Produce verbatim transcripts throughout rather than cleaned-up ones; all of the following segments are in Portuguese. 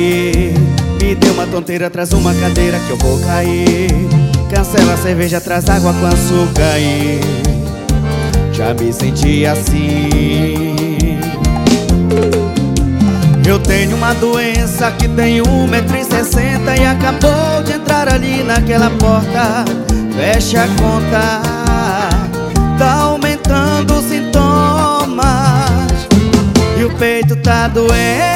aqui. Me deu uma tonteira, traz uma cadeira que eu vou cair. Cancela a cerveja, traz água com açúcar aí. Já me senti assim. Eu tenho uma doença que tem um metro e sessenta e acabou de entrar ali naquela porta. Fecha a conta, tá aumentando os sintomas e o peito tá doendo.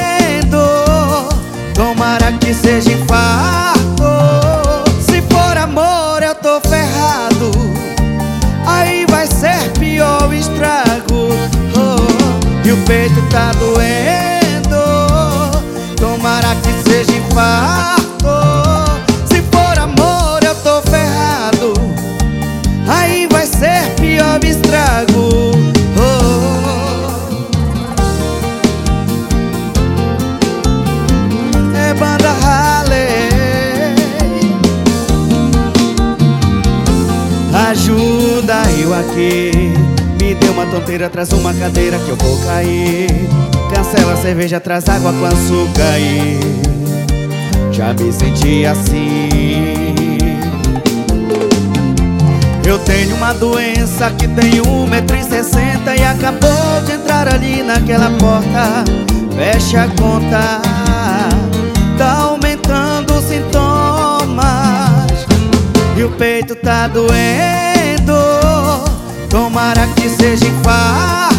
Tomara que seja infarto. Se for amor eu tô ferrado, aí vai ser pior o estrago. Oh, e o peito tá doendo. Tomara que seja infarto. Se for amor eu tô ferrado, aí vai ser pior o estrago. É banda Harley, ajuda eu aqui. Me deu uma tonteira, traz uma cadeira que eu vou cair. Cancela a cerveja, traz água com açúcar aí. Já me senti assim. Eu tenho uma doença que tem um metro e sessenta e acabou de entrar ali naquela porta. Fecha a conta, tá aumentando os sintomas e o peito tá doendo. Tomara que seja infarto.